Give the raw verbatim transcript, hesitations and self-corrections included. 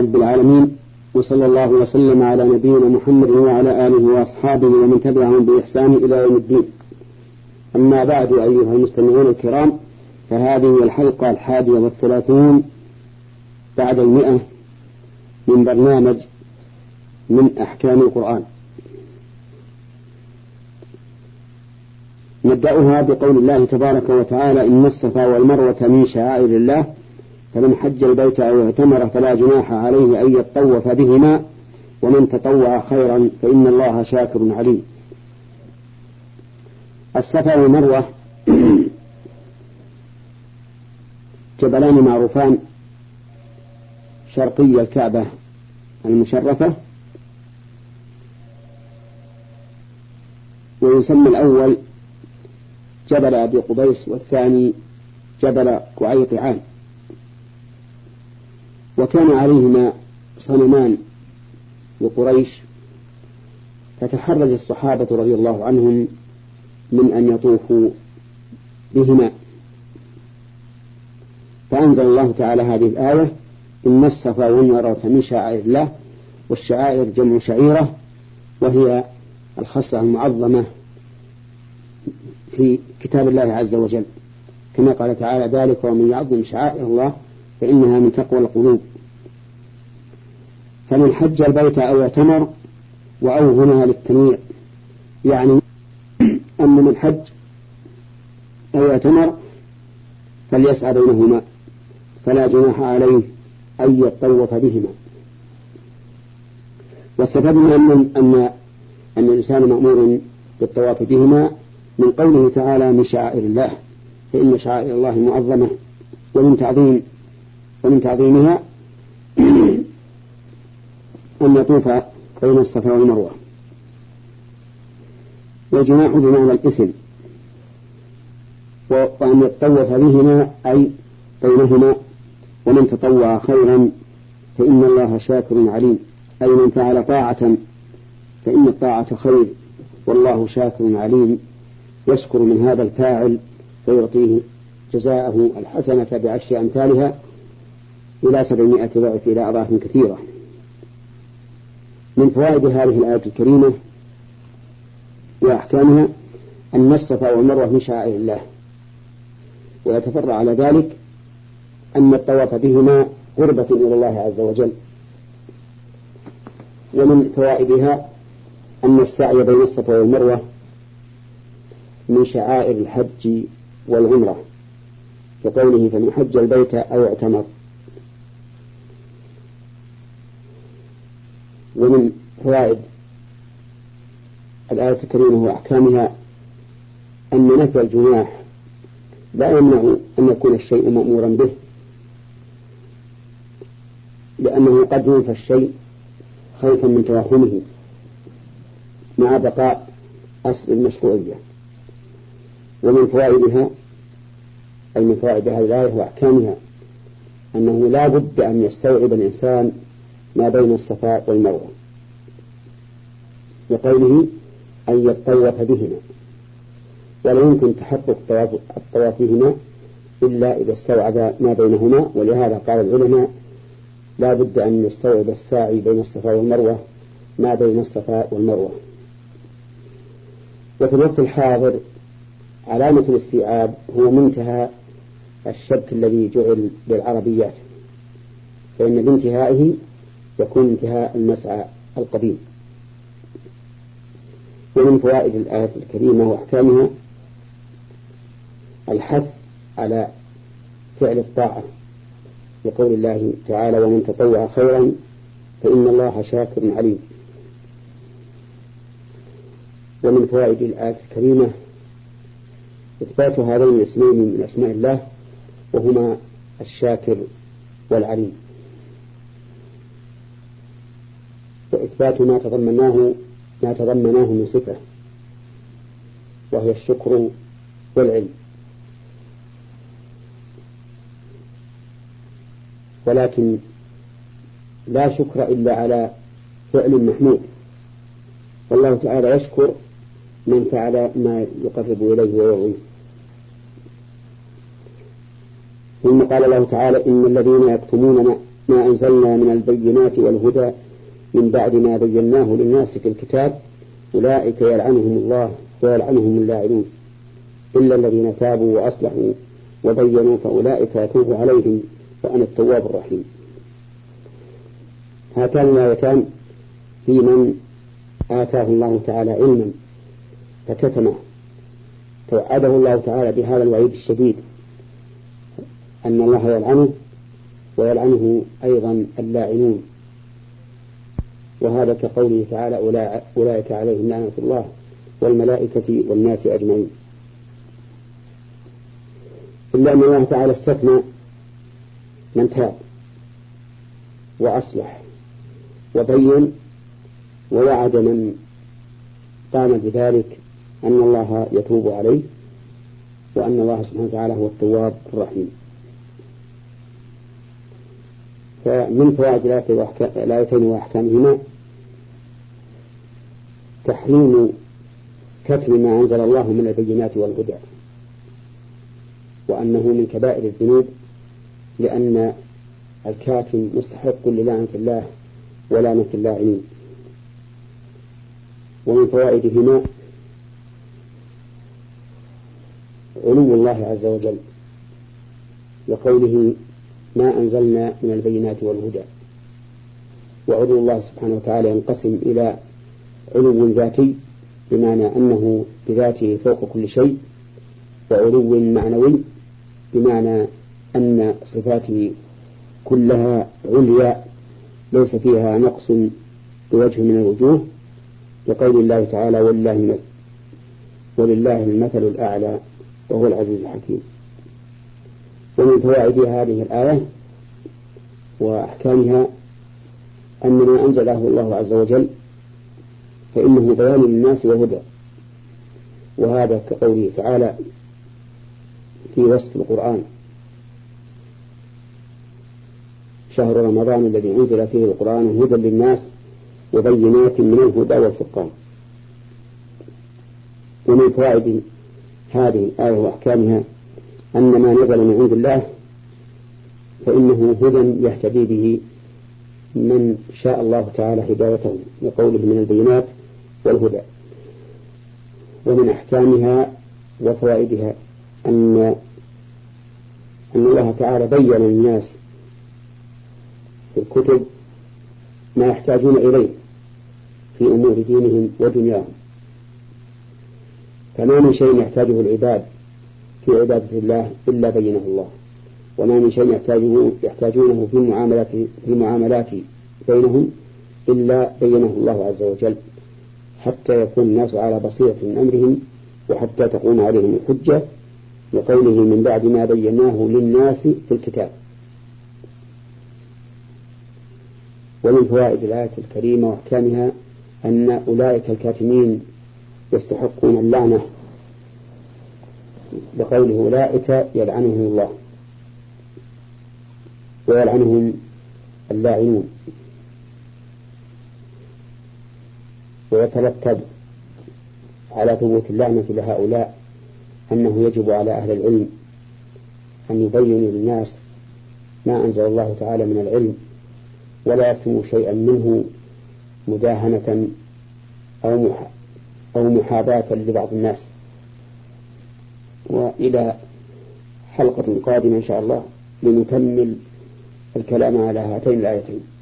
رب العالمين، وصلى الله وسلم على نبينا محمد وعلى آله وأصحابه ومن تبعهم بإحسان إلى يوم الدين. أما بعد، أيها المستمعون الكرام، فهذه الحلقة الحادية والثلاثون بعد المئة من برنامج من أحكام القرآن. نبدأها بقول الله تبارك وتعالى: إن الصفا والمروة من شعائر الله فمن حج البيت أو اعتمر فلا جناح عليه أن يطوف بهما ومن تطوع خيرا فإن الله شاكر عليم. الصفا والمروة جبلان معروفان شرقي الكعبة المشرفة، ويسمى الأول جبل أبي قبيس والثاني جبل قعيطعان، وكان عليهما صنمان لقريش، فتحرج الصحابة رضي الله عنهم من أن يطوفوا بهما، فأنزل الله تعالى هذه الآية: إن الصفا والمروة من شعائر الله. والشعائر جمع شعيرة، وهي الخصلة المعظمة في كتاب الله عز وجل، كما قال تعالى: ذلك ومن يعظم شعائر الله فإنها من تقوى القلوب. فمن حج البيت أو اعتمر، وأو هنا للتنويع، يعني أن من حج أو اعتمر فليسعى بينهما فلا جناح عليه أن يطوف بهما. واستفدنا أن أن أن الإنسان مأمور بالطواف بهما من قوله تعالى: من شعائر الله، فإن شعائر الله معظمة، ومن تعظيم ومن تعظيمها أن يطوف بين الصفا والمروة. والجناح بمعنى الإثم، وأن يتطوف بهما أي بينهما. ومن تطوع خيرا فإن الله شاكر عليم، أي من فعل طاعة فإن الطاعة خير، والله شاكر عليم، يشكر من هذا الفاعل فيعطيه جزاءه الحسنة بعشر أمثالها إلى سبعمائة ضعف إلى أضعاف كثيرة. من فوائد هذه الآية الكريمة وأحكامها أن الصفا والمروة من شعائر الله، ويتفرع على ذلك أن الطواف بهما قربة إلى الله عز وجل. ومن فوائدها أن السعي بين الصفا والمروة من شعائر الحج والعمرة، كقوله: فمن حج البيت أو اعتمر. ومن فوائد الآية الكريمة وأحكامها أن نفي الجناح لا يمنع أن يكون الشيء مأمورا به، لأنه قد ينفى الشيء خوفا من توهمه مع بقاء أصل المشروعية. ومن فوائدها أي من فوائد هذه الآية وأحكامها أنه لا بد أن يستوعب الإنسان ما بين الصفا والمروة، لقوله أن يطوف بهما، ولا يمكن تحقق الطواف بهما إلا إذا استوعب ما بينهما. ولهذا قال العلماء: لا بد أن يستوعب الساعي بين الصفا والمروة ما بين الصفا والمروة. وفي الوقت الحاضر علامة الاستيعاب هو منتهى الشبك الذي جعل للعربيات، فإن بانتهائه يكون انتهاء المسعى القديم. ومن فوائد الآية الكريمة وأحكامها الحث على فعل الطاعة، لقول الله تعالى: ومن تطوع خيرا فإن الله شاكر عليم. ومن فوائد الآية الكريمة إثبات هذين الاسمين من أسماء الله، وهما الشاكر والعليم، وإثبات ما تضمناه ما تضمناه من صفة، وهي الشكر والعلم. ولكن لا شكر إلا على فعل محمود، والله تعالى يشكر من فعل ما يقرب إليه ويرضيه. ثم قال الله تعالى: إن الذين يكتمون ما ما أنزلنا من البينات والهدى من بعد ما بيناه للناس في الكتاب أولئك يلعنهم الله ويلعنهم اللاعنون إلا الذين تابوا وأصلحوا وبينوا فأولئك أتوب عليهم وأنا التواب الرحيم. هاتان الآيتان في من آتاه الله تعالى علما فكتمه، توعده الله تعالى بهذا الوعيد الشديد أن الله يلعنه ويلعنه أيضا اللاعنون، وهذا كقوله تعالى أولئك عليهم لعنة الله والملائكة والناس أجمعين. إلا أن الله تعالى استثنى من تاب وأصلح وبين ووعد من قام بذلك أن الله يتوب عليه وأن الله سبحانه وتعالى هو التواب الرحيم. فمن فوائد الآيتين وأحكامهما تحريم كتم ما أنزل الله من البينات والهدى، وأنه من كبائر الذنوب لأن الكاتم مستحق للعنة الله ولعنة اللاعنين. ومن فوائدهما علو الله عز وجل لقوله ما أنزلنا من البينات والهدى، وعلو الله سبحانه وتعالى ينقسم إلى علو ذاتي بمعنى أنه بذاته فوق كل شيء، وعلو معنوي بمعنى أن صفاته كلها عليا ليس فيها نقص بوجه من الوجوه، لقول الله تعالى ولله ولله المثل الأعلى وهو العزيز الحكيم. ومن فوائد هذه الآية وأحكامها أن ما أنزله الله عز وجل فإنه بيان للناس وهدى، وهذا كقوله تعالى في وصف القرآن شهر رمضان الذي أنزل فيه القرآن هدى للناس وبينات من الهدى والفرقان. ومن فوائد هذه الآية وأحكامها أن ما نزل من عند الله فإنه هدى يهتدي به من شاء الله تعالى هدايته لقوله من البينات والهدى. ومن أحكامها وفوائدها أن أن الله تعالى بين للناس في الكتب ما يحتاجون إليه في أمور دينهم ودنياهم، فما من شيء يحتاجه العباد في عبادة الله إلا بينه الله، وما من شيء يحتاجه يحتاجونه في المعاملات في المعاملات بينهم إلا بينه الله عز وجل، حتى يكون الناس على بصيرة من أمرهم وحتى تقوم عليهم الحجة، لقوله من بعد ما بيناه للناس في الكتاب. ومن فوائد الآية الكريمة وأحكامها أن أولئك الكاتمين يستحقون اللعنة، بقوله أولئك يلعنهم الله ويلعنهم اللاعنون. ويترتب على ثبوت اللعنة لهؤلاء أنه يجب على أهل العلم أن يبينوا للناس ما أنزل الله تعالى من العلم ولا يكتموا شيئا منه مداهنة أو أو محاباة لبعض الناس. وإلى حلقة قادمة إن شاء الله لنكمل الكلام على هاتين الآيتين.